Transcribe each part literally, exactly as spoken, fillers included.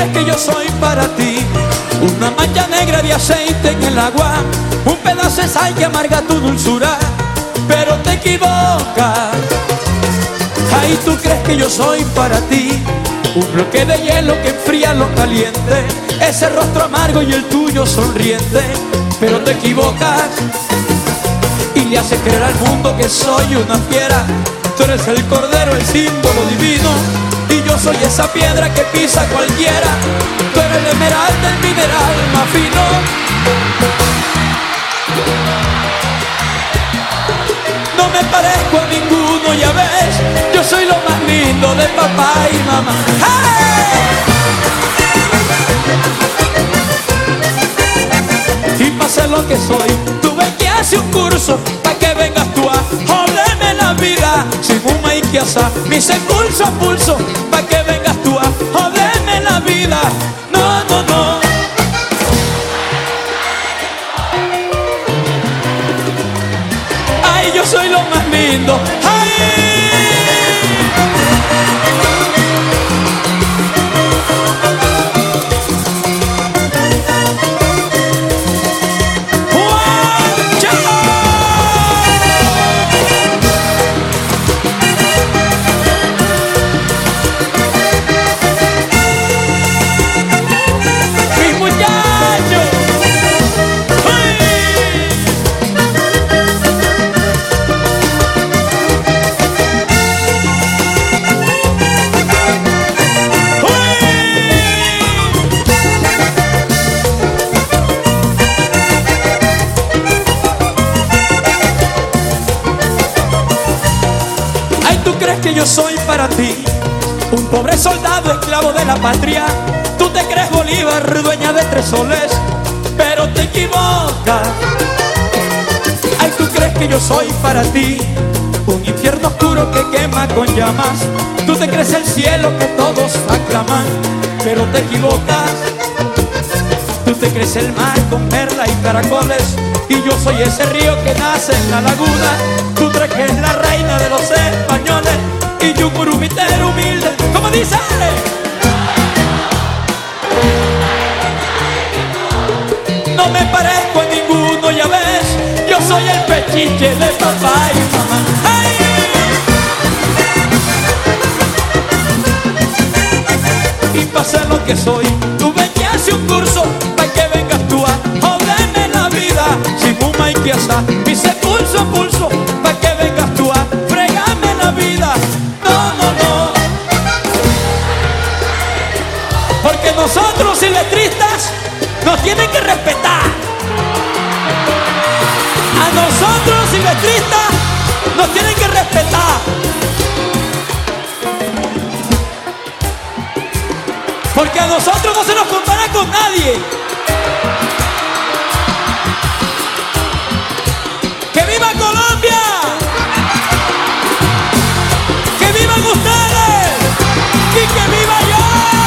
crees que yo soy para ti? Una mancha negra de aceite en el agua, un pedazo de sal que amarga tu dulzura, pero te equivocas. Ay, tú crees que yo soy para ti, un bloque de hielo que enfría lo caliente, ese rostro amargo y el tuyo sonriente, pero te equivocas. Y le haces creer al mundo que soy una fiera. Tú eres el cordero, el símbolo divino, y yo soy esa piedra que pisa cualquiera. Tú eres el esmeralda, el mineral más fino. No me parezco a ninguno, ya ves, yo soy lo más lindo de papá y mamá. ¡Hey! Y para ser lo que soy, tuve que hacer un curso para que vengas tú a joderme la vida. Sin fuma y que asar, me hice pulso a pulso para que vengas tú a joderme la vida. No, no, no. Ay, yo soy lo más lindo. Ay. Que yo soy para ti un pobre soldado esclavo de la patria. Tú te crees Bolívar, dueña de tres soles, pero te equivocas. Ay, tú crees que yo soy para ti un infierno oscuro que quema con llamas. Tú te crees el cielo que todos aclaman, pero te equivocas. Tú te crees el mar con perla y caracoles, y yo soy ese río que nace en la laguna. Tú crees que es la reina de los españoles, y yo un curumitero humilde, como dice. No me parezco a ninguno, ya ves, yo soy el pechiche de papá y mamá. ¡Ay! Y para ser lo que soy, tuve que hacer un curso para que vengas tú a joderme la vida. Sin fuma y que asar, me hice pulso a pulso para que vengas tú a fregarme la vida. No, no, no. Porque nosotros y letristas nos tienen que respetar. A nosotros y letristas nos tienen que respetar. Porque a nosotros no se nos compara con nadie. ¡Que viva Colombia! ¡Que vivan ustedes! ¡Y que viva yo!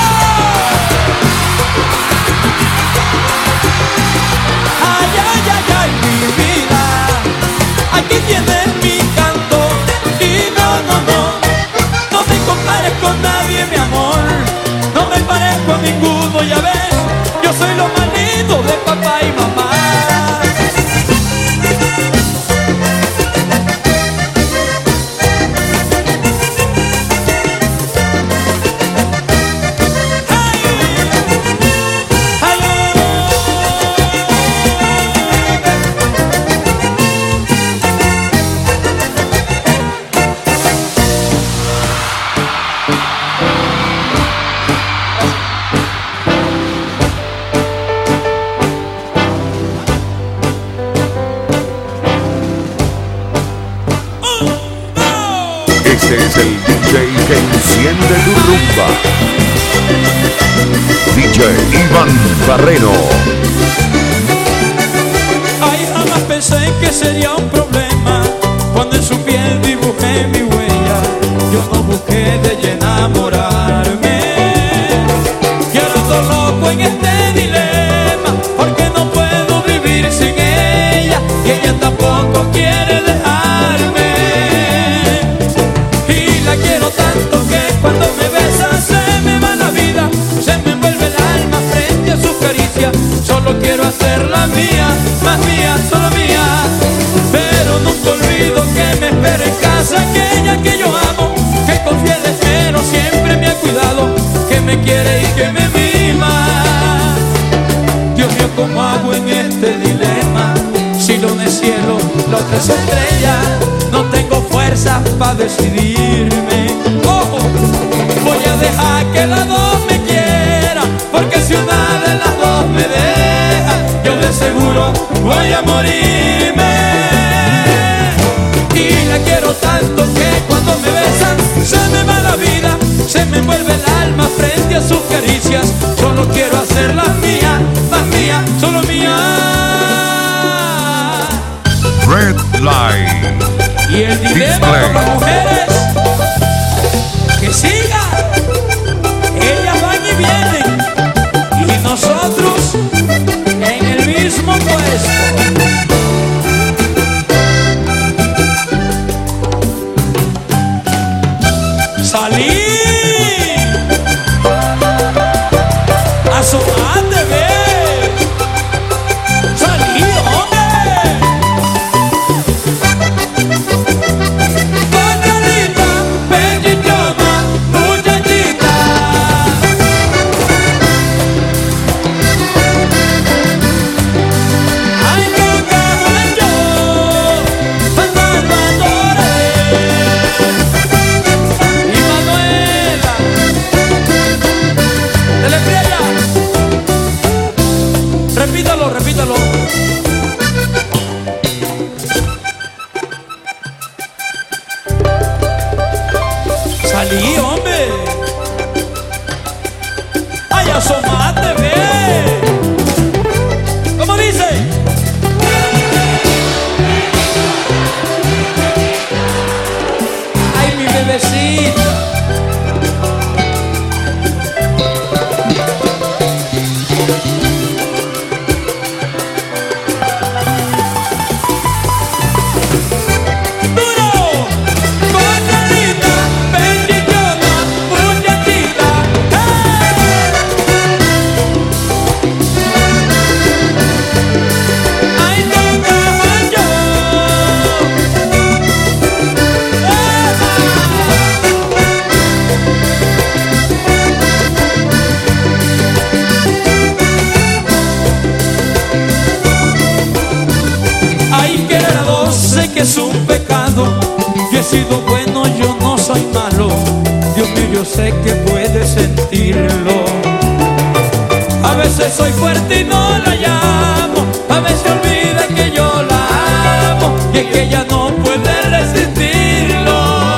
¡Ay, ay, ay, ay, mi vida! Aquí tienes mi canto. Y no, no, no, no te compares con nadie, mi amor. No me parezco a ninguno, ya ves, yo soy lo más lindo de papá y mamá. Este es el D J que enciende tu rumba. D J Iván Barreno. Ay, jamás pensé que sería un problema cuando en su piel dibujé mi huella. Yo no busqué de ella enamorarme, y ahora ando loco en este dilema, porque no puedo vivir sin ella y ella tampoco quiere dejarme. Y la quiero tanto que cuando me besa se me va la vida, se me envuelve la para decidirme. Ojo, voy a dejar que las dos me quieran, porque si una de las dos me deja, yo de seguro voy a morirme. Y la quiero tanto que cuando me besan se me va la vida, se me envuelve el alma frente a sus caricias. Solo quiero hacerlas mías, más mías, solo mías. Red Light. Y el dilema Display. con las mujeres, que siga, ellas van y vienen, y nosotros en el mismo puesto. Salí, asomate, ve. Salí, hombre. Muchachita, bellitoma, muchachita. Ay, toca yo, Salvador. Y Manuela, dele friega. Repítalo, repítalo. Salí, hombre. Ay, asomate, ve. ¿Cómo dice? Ay, mi bebecita. Duro, Conalita, bellitona, muchachita. Ay, tocaba yo. Ay, querer a dos sé que es un pecado. Yo he sido bueno, yo no soy malo. Dios mío, yo sé que puede sentirlo. A veces soy fuerte y no la llamo, a veces olvida que yo la amo, y es que ella no puede resistirlo.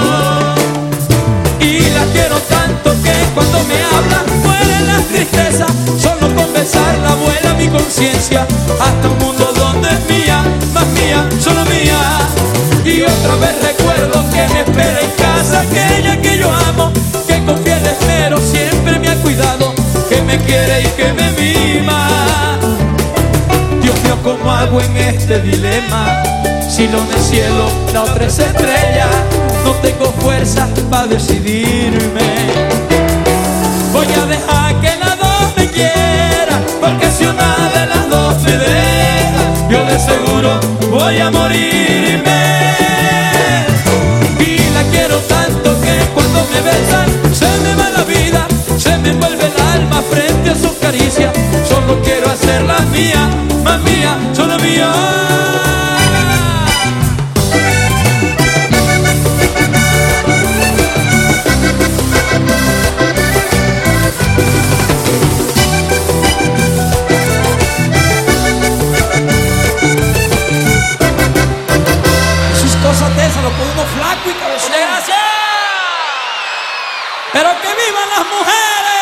Y la quiero tanto que cuando me habla muere la tristeza. Solo con besarla vuela mi conciencia hasta un mundo donde es mía, más mía, solo mía. Y otra vez recuerdo que me espera en casa aquella que yo amo, que con fiel esmero siempre me ha cuidado, que me quiere y que me mima. Dios mío, ¿cómo hago en este dilema? Si la una es cielo, la otra es estrella, no tengo fuerza para decidirme. Voy a dejar que las dos me quieran, porque si una de las dos me deja, yo de seguro voy a morirme. Y la quiero tanto que cuando me besan se me va la vida, se me envuelve el alma frente a sus caricias. Solo quiero hacerla mía, más mía, solo mía. Sus cosas de esas lo pone uno flaco y cabezón. ¡Gracias! ¡Pero que vivan las mujeres!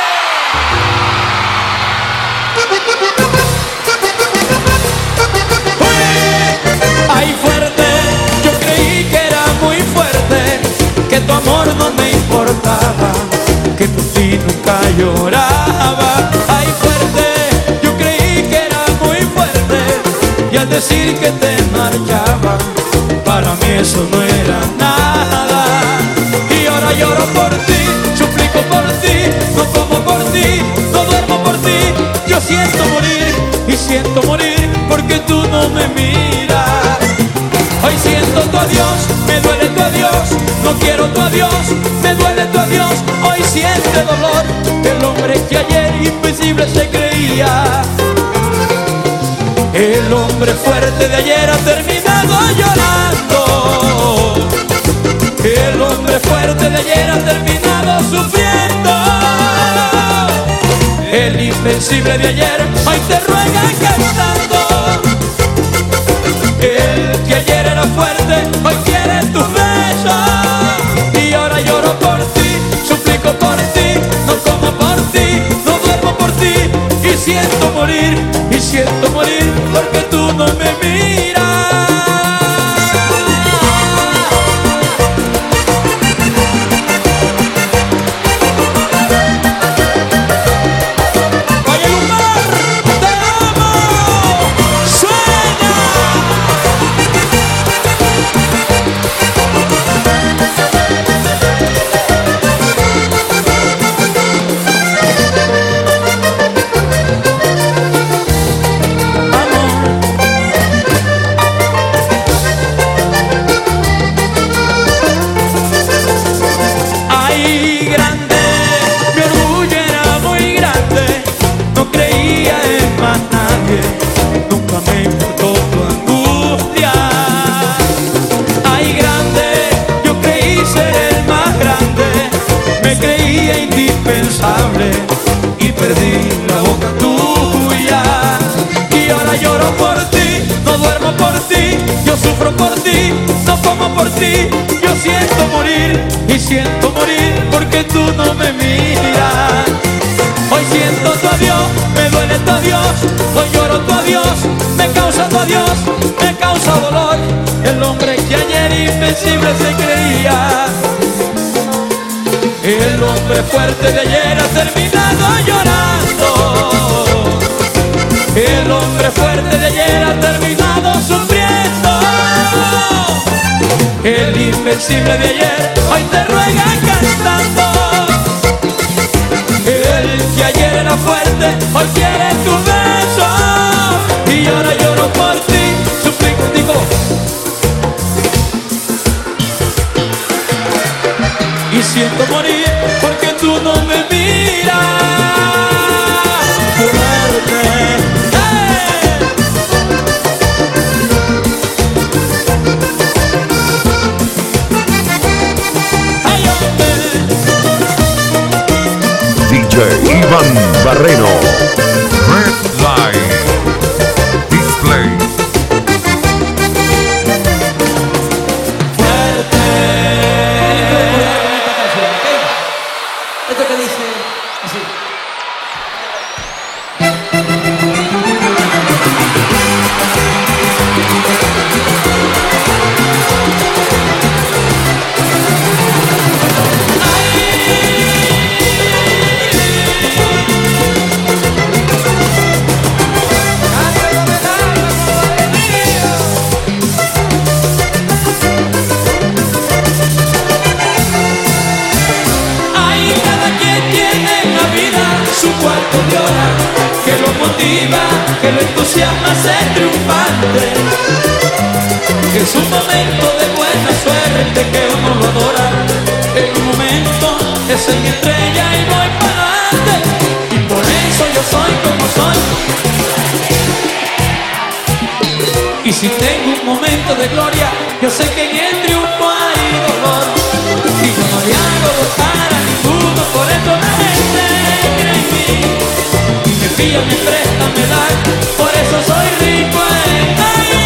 Ay, fuerte, yo creí que era muy fuerte, que tu amor no me importaba, que por ti nunca lloraba. Ay, fuerte, yo creí que era muy fuerte, y al decir que te marchaba, para mí eso no era nada. Y ahora lloro por ti, suplico por ti, no como por ti, no duermo por ti. Yo siento morir y siento morir porque tú no me miras. Hoy siento tu adiós, me duele tu adiós, no quiero tu adiós, me duele tu adiós. Hoy siente dolor el hombre que ayer invisible se creía. El hombre fuerte de ayer ha terminado llorando. fuerte de ayer ha terminado sufriendo. El invencible de ayer hoy te ruega cantando. El que ayer era fuerte hoy quiere tus besos. Y ahora lloro por ti, suplico por ti, no como por ti, no duermo por ti. Y siento morir, y siento morir porque tú no me miras. Nunca me importó tu angustia. Ay, grande, yo creí ser el más grande. Me creía indispensable y perdí la boca tuya. Y ahora lloro por ti, no duermo por ti, yo sufro por ti, no como por ti. Yo siento morir y siento morir porque tú no me miras. Hoy siento tu adiós, me duele tu adiós. Hoy lloro tu adiós, me causa tu adiós, me causa dolor. El hombre que ayer invencible se creía, el hombre fuerte de ayer ha terminado llorando. El hombre fuerte de ayer ha terminado sufriendo. El invencible de ayer hoy te ruega cantando. El que ayer era fuerte, hoy quiere tu beso. Y ahora lloro por ti, suplico, digo. Y siento morir porque tú no me miras. Fuerte. ¡Hey! ¡Ay, hombre! D J Iván Barreno, Red Light Display. Fuerte. Esto que dice así. Que lo entusiasma ser triunfante, que es un momento de buena suerte, que uno lo adora. En un momento es en estrella y voy para adelante, y por eso yo soy como soy. Y si tengo un momento de gloria, yo sé que en el triunfo hay dolor. Y yo no le hago gozar a ninguno, por eso la gente cree en mí. Me pilla, me presta, me da, por eso soy rico en ahí.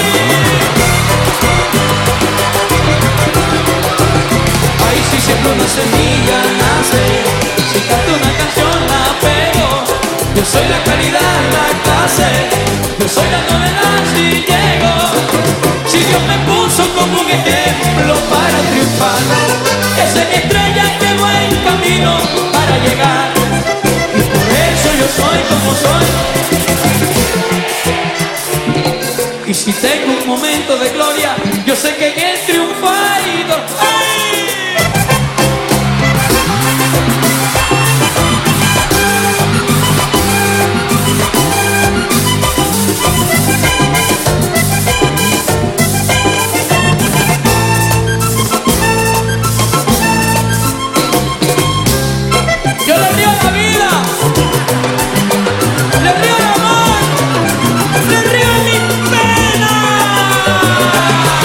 Ahí sí siempre una semilla nace, si canto una canción la pego. Yo soy la calidad, la clase, yo soy la novedad si llego. Si Dios me puso como un ejemplo para triunfar, es en estrella que voy en camino para llegar. Yo soy como soy. Y si tengo un momento de gloria, yo sé que en el triunfo hay dolor. Yo le río la vida. Le río el amor, le río mi pena.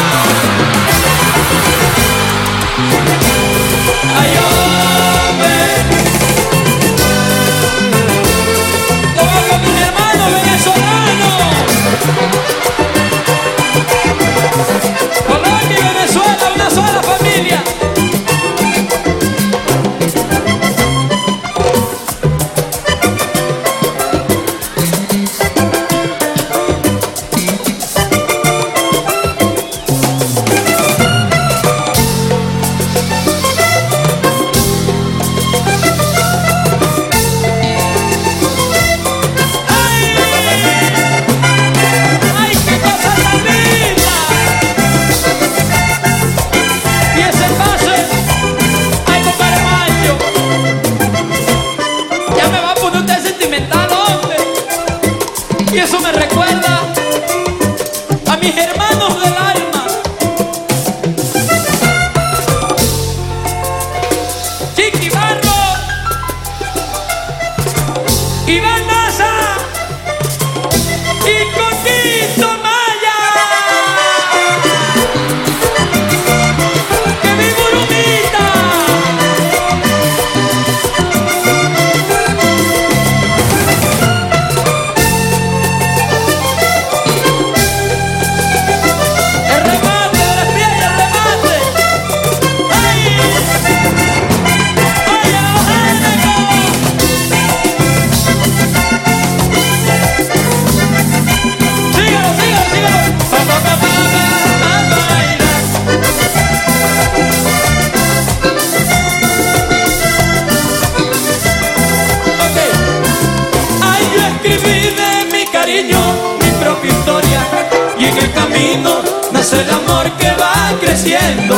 camino nace el amor que va creciendo.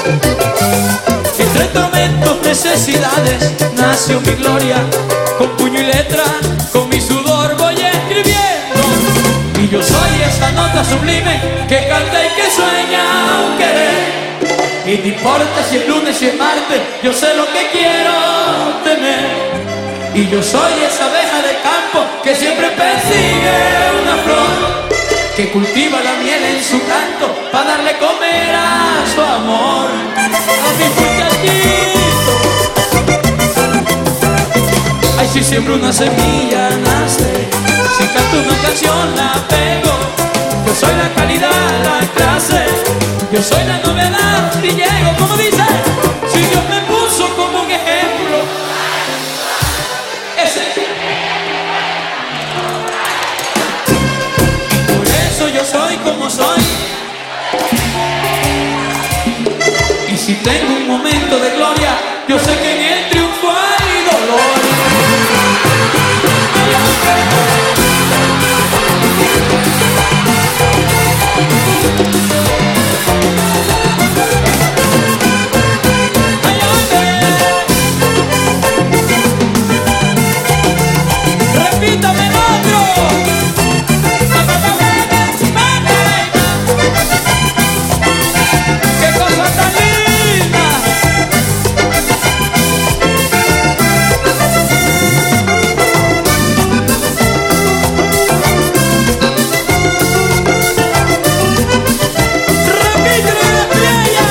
Entre tormentos, necesidades, nació mi gloria. Con puño y letra, con mi sudor voy escribiendo. Y yo soy esa nota sublime que canta y que sueña un querer. Y no importa si es lunes, si es martes, yo sé lo que quiero tener. Y yo soy esa abeja de campo que siempre persigue una flor, que cultiva la miel en su canto para darle comer a su amor. A mi muchachito, ay, si siembro una semilla nace, si canto una canción la pego. Yo soy la calidad, la clase, yo soy la novedad y llego, como dice, si Dios me puso como un ejemplo, ese. Por eso yo soy como soy. Y si tengo un momento de gloria, yo sé que en el triunfo hay dolor. Repítame el otro. Qué cosa tan linda. Repítelo de playa.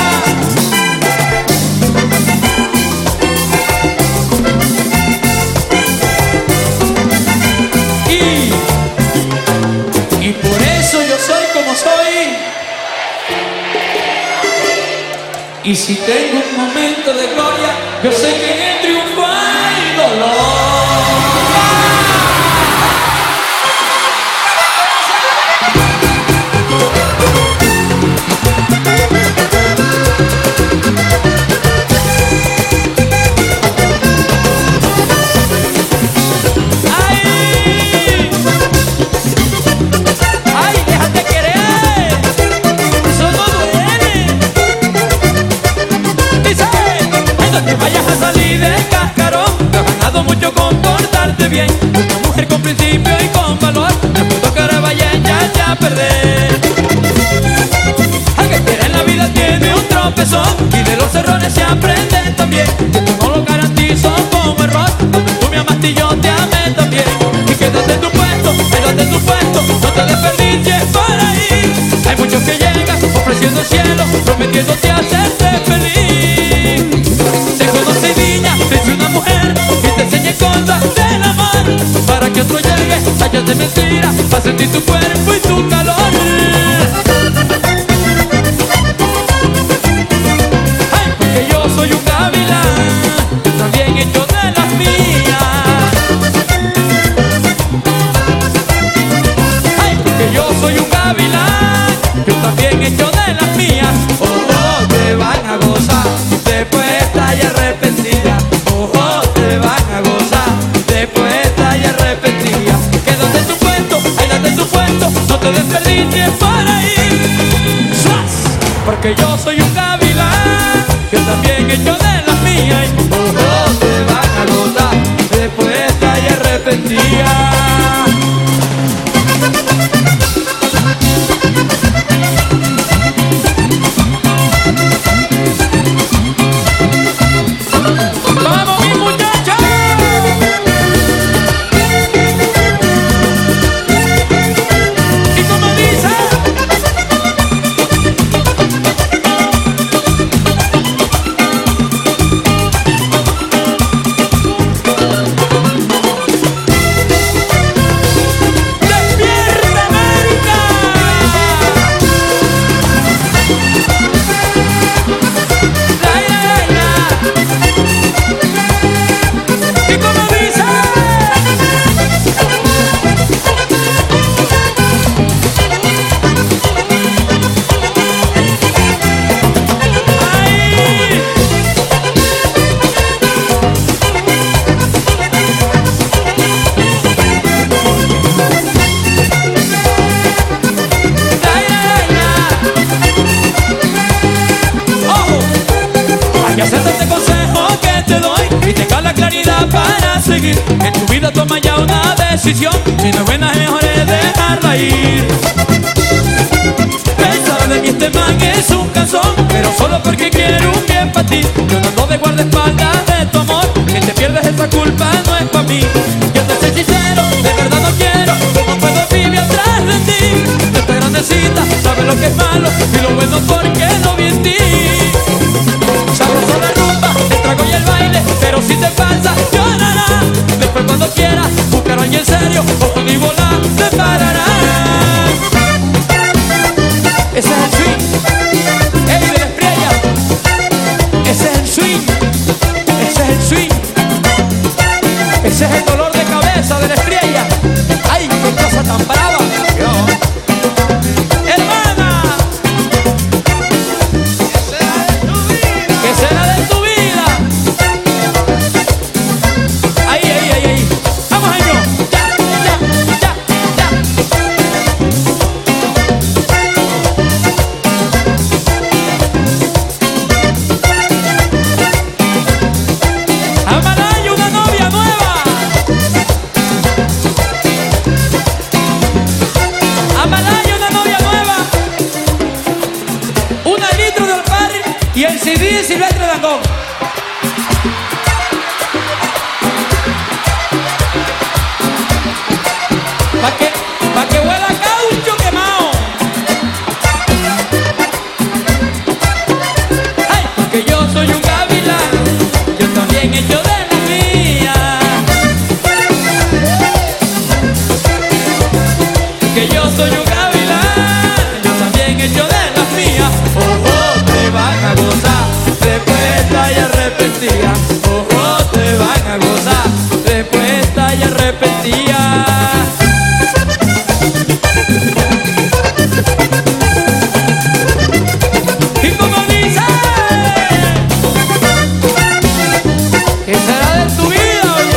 Y, y por eso yo soy como soy. Y si tengo un momento de gloria, yo sé que en el triunfo hay dolor. ¡Ay! ¡Ay, déjate querer! Eso no duele. Dice, ay, no te vayas a salir del cascarón. Te has ganado mucho con portarte bien. Una mujer con principio y con valor. No puedo que ahora vaya ya a perder. Al que quiere en la vida tiene un tropezón, y de los errores se aprende también. Que tú no lo garantizo como error, donde tú me amaste y yo te amé también. Y quédate en tu puesto, quédate en tu puesto, no te desperdicies por ahí. Hay muchos que llegan ofreciendo el cielo, prometiéndote hacerte feliz. Te conocí niña, te hice una mujer y te enseñé cosas del amor, para que otro llegue, hallas de mentira, para sentir tu cuerpo y tu calor. Ay, porque yo soy un gavilán, también hecho de las mías. Ay, porque yo soy un gavilán, yo también hecho de las mías. Oh, oh, te van a gozar, después estás ya arrepentida. Oh, oh, te van a gozar, después estás ya arrepentida. Quédate en tu puesto, quédate en tu puesto, no te desperdicies por ahí. ¡Suas! Porque yo soy un gavilán, yo también hecho de las mías. Oh, oh, te van a gozar, después estás ya arrepentida. ¡Vamos, mi muchacha! Y como dice, decisión, si no es buena es mejor es dejarla ir. Pensaba de mí este man es un canzón, pero solo porque quiero un bien para ti. Yo no ando de guardaespaldas de tu amor, que te pierdes esa culpa no es para mí. Yo te soy sincero, de verdad no quiero, no puedo vivir atrás de ti. De esta grandecita, sabes lo que es malo y lo bueno porque lo vi en ti. Sabroso la rumba, el trago y el baile, pero si te pasa llorará. Después cuando quieras buscar a alguien serio, o con mi bola te parará. Ese es el swing, ey, de la estrella. Ese es el swing, ese es el swing. Ese es el dolor de cabeza de la estrella. Ay, qué cosa tan brava. Hermana, ¿qué será de tu vida? Ahí, ahí, ahí, ahí. Vamos, Jaime. Ya, ya, ya, ya. Amalaya, una novia nueva. Amalaya, una novia nueva. Una litro de Alpar y el C D de Silvestre Dangond. Pa' que, pa' que huela caucho quemado. Ay, porque yo soy un gavilán, yo también hecho de la mía. Que yo soy un gavilán, yo también hecho de las mías. Ojo, te van a gozar, después estás arrepentida. Ojo, te van a gozar, después estás arrepentida. Y como dice, ¿qué será de tu vida, oye?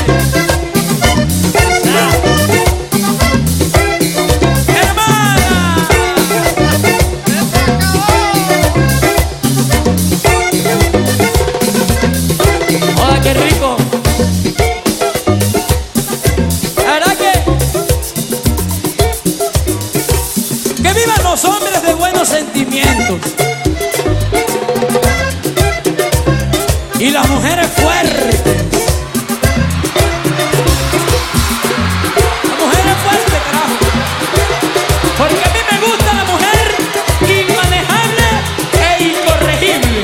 Hermana, hola, qué rico. La verdad que que vivan los hombres de buenos sentimientos y las mujeres fuertes. Las mujeres fuertes, carajo. Porque a mí me gusta la mujer inmanejable e incorregible.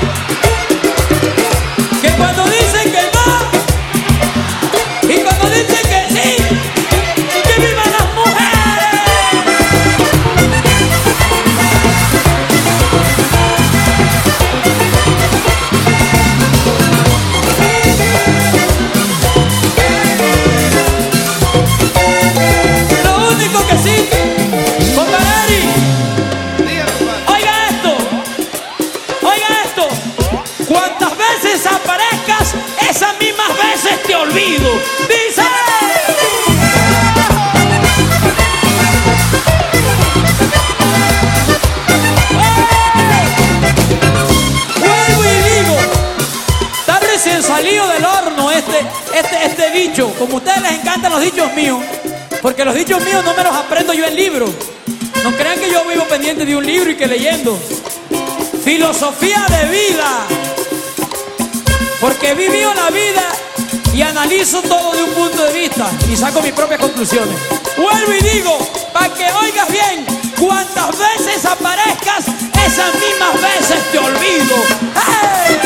Que cuando dicen que no y cuando dicen que sí, que vivan las mujeres. Lo único que sí, compadre, oiga esto, oiga esto. Cuantas veces aparezcas, esas mismas veces te olvido. Dice. Vuelvo y digo, está recién salido del horno este, este, este dicho. Como a ustedes les encantan los dichos míos, porque los dichos míos no me los aprendo yo en libros. No crean que yo vivo pendiente de un libro y que leyendo. Filosofía de vida, porque he vivido la vida y analizo todo de un punto de vista y saco mis propias conclusiones. Vuelvo y digo, para que oigas bien, cuantas veces aparezcas, esas mismas veces te olvido. ¡Hey!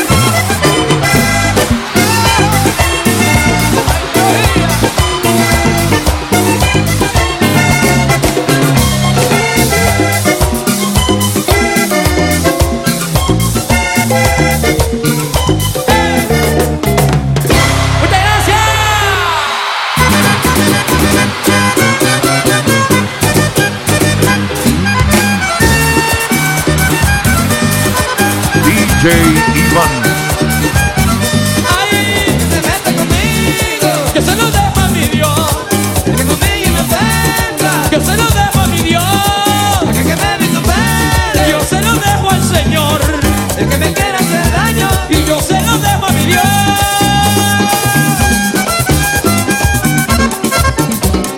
Muchas gracias. D J Iván. Ay, se mete conmigo, que se lo dejo a mi Dios. El que conmigo me ofenda, yo se lo dejo a mi Dios. El que me vitupere, yo se lo dejo al Señor. El que me quiera hacer daño, y yo se lo dejo a mi Dios.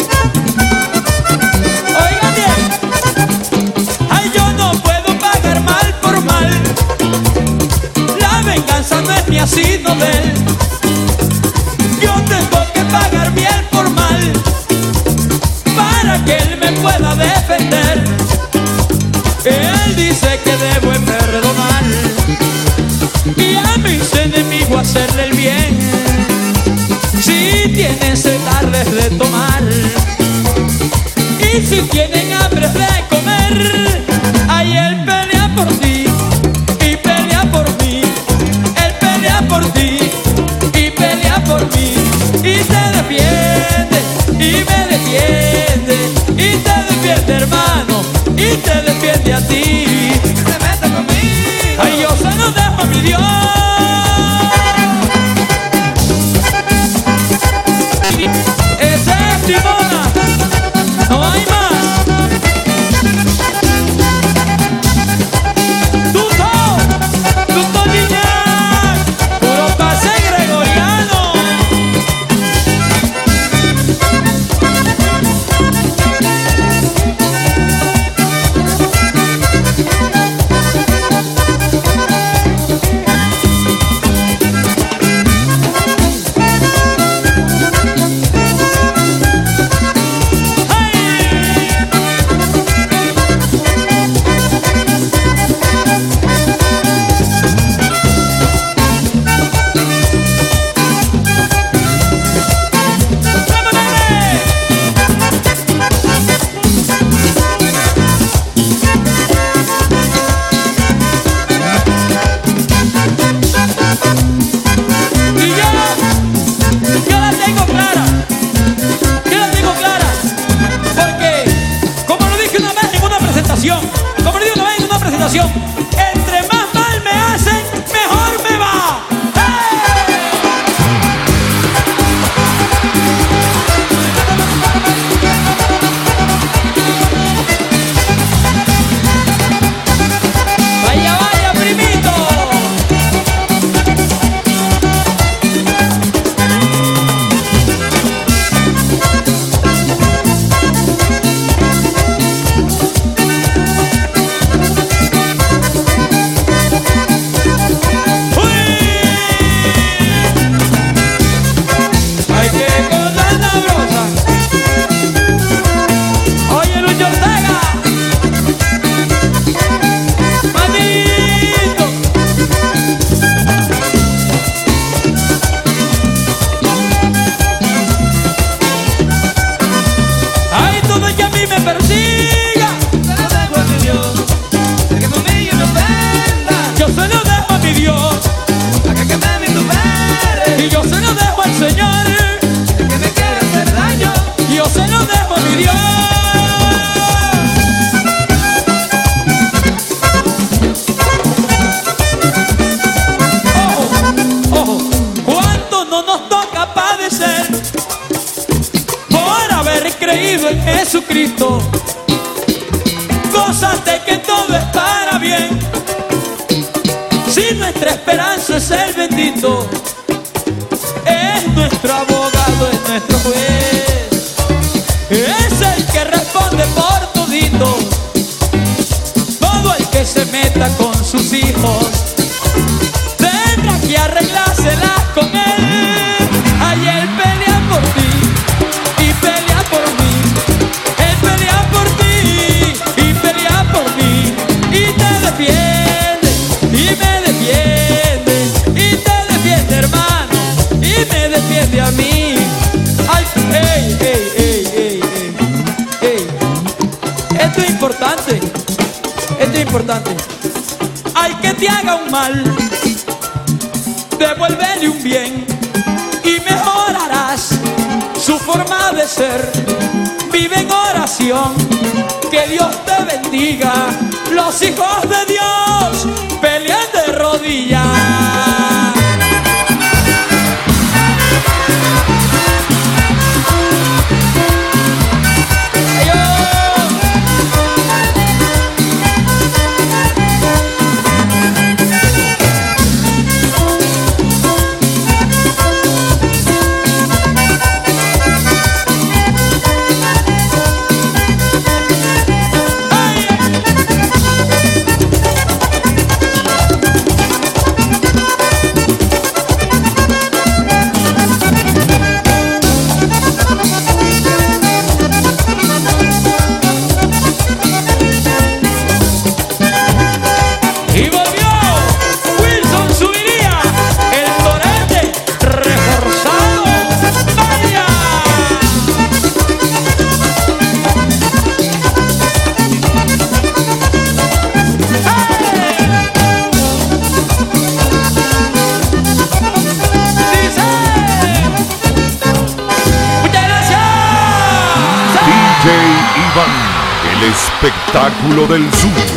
bien. Si tienen sed, darles de tomar. Y si tienen hambre de comer, ahí él pelea por ti y pelea por mí. Él pelea por ti y pelea por mí. Y te defiende y me defiende. Y te defiende, hermano, y te defiende a ti. Se mete conmigo. Ay, yo se lo dejo a mi Dios. Ese es Timona, no hay más. Tuto, Tuto Niña, puro pase gregoriano. Como le digo una vez en una presentación, entre más mal me hacen, mejor me va. ¡Hey! Vaya, vaya, primito. En Jesucristo, gózate que todo es para bien. Si nuestra esperanza es el bendito, es nuestro abogado, es nuestro juez, es el que responde por todito. Todo el que se meta con sus hijos tendrá que arreglárselas con él. Ay, él pelea por ti y pelea por mí. Él pelea por ti y pelea por mí. Y te defiende y me defiende. Y te defiende, hermano, y me defiende a mí. Ay, ey, ey, ey, ey, ey, ey. Esto es importante. Esto es importante. Al que te haga un mal, devuélvele un bien y mejorarás su forma de ser. Vive en oración, que Dios te bendiga. Los hijos de Dios pelean de rodillas. espectáculo del sur.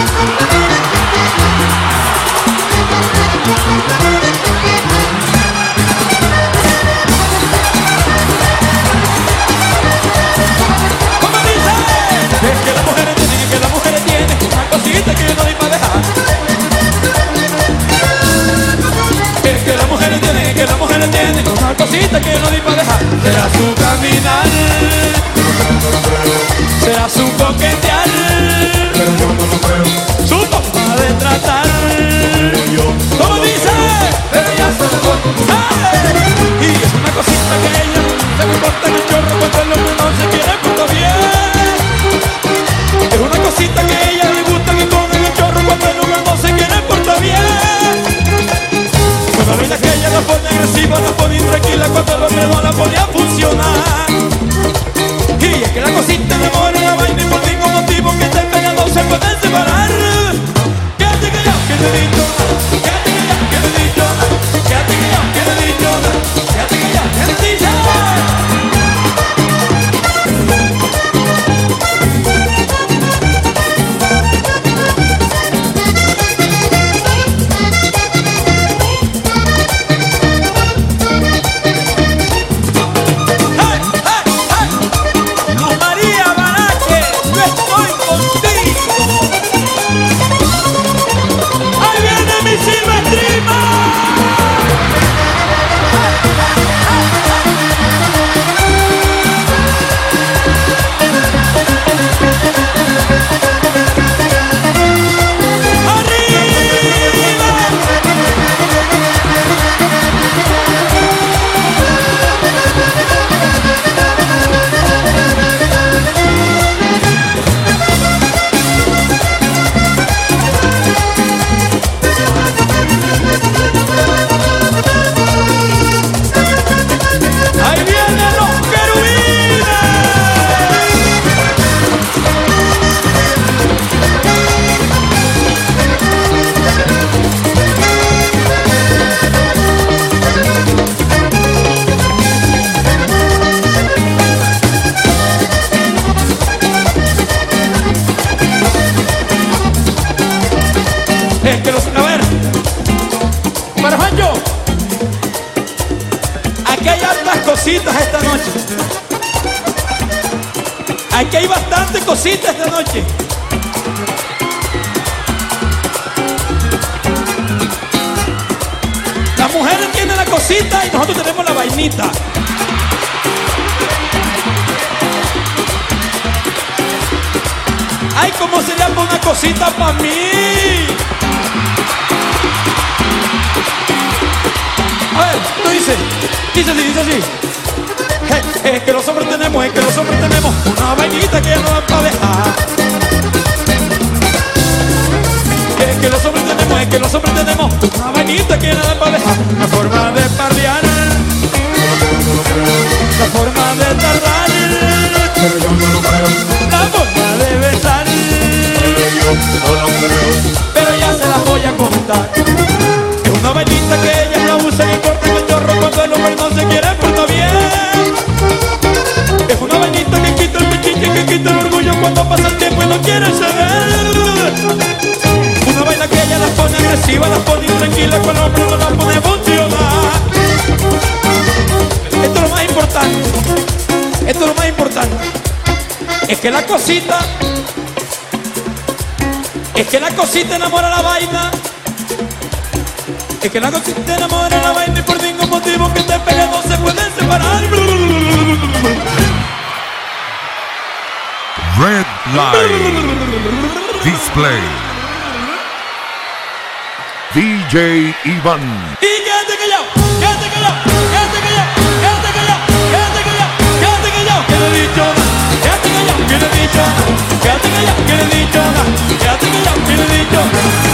¿Cómo dice? Es que las mujeres tienen, es que las mujeres tienen una cosita que yo no doy para dejar. Es que las mujeres tienen, es que las mujeres tienen una cosita que yo no doy para dejar. Será su caminar, será su coquetear, pero yo no lo creo. Su forma de tratar, ¿cómo dice? Pero ya se lo voy. Y es una cosita que ella se me corta en el chorro cuando el hombre no se quiere portar bien. Es una cosita que a ella le gusta que con el chorro cuando el hombre no se quiere portar bien. Una vaina que ella la pone agresiva, la pone intranquila cuando el hombre no la pone a funcionar. Y es que la cosita de amor es la vaina y por ningún motivo que estén pegados se pueden separar. Quédate callado, que no he dicho nada. Quédate callado, que no he dicho nada. Quédate callado, que no he dicho nada. Quédate callado, que no he dicho nada. Es que los, a ver, para Juancho, aquí hay hartas cositas esta noche. Aquí hay bastantes cositas esta noche. Las mujeres tienen la cosita y nosotros tenemos la vainita. Ay, ¿cómo sería una cosita para mí? A ver, tú dices, dice así, dice así. Hey, es que los hombres tenemos, es que los hombres tenemos una vainita que ya no dan para dejar. Es que los hombres tenemos, es que los hombres tenemos una vainita que ya no dan para dejar. La forma de pardear, la forma de tardar, pero yo no lo creo. La forma de besar, pero yo no lo creo. Pero ya se las voy a contar. Es una vainita que ella la usa y corta el chorro cuando el hombre no se quiere portar bien. Es una vainita que quita el pechiche, que quita el orgullo cuando pasa el tiempo y no quiere ceder. Una vaina que ella las pone agresiva, las pone intranquila cuando el hombre no la pone a funcionar. Esto es lo más importante. Esto es lo más importante. Es que la cosita, es que la cosita enamora la vaina. Es que la cosita enamora la vaina y por ningún motivo que te pegue no se pueden separar. Red Light Display. D J Iván. Y quédate callado, quédate callado, quédate callado, quédate callado, quédate callado, quédate callado, que no he dicho nada. Quédate callado, que no he dicho nada. Quédate callado, que no he dicho nada. Quédate callado, que no he dicho nada.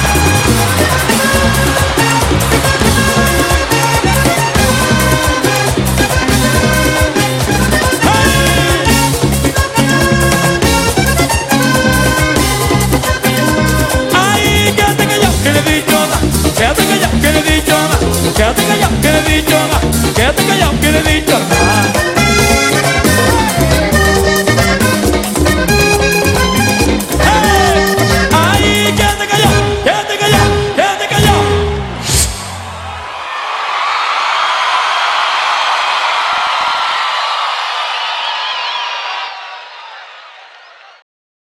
Quédate callado, que no he dicho nada. Quédate callado, que no he dicho nada. Quédate callado, que no he dicho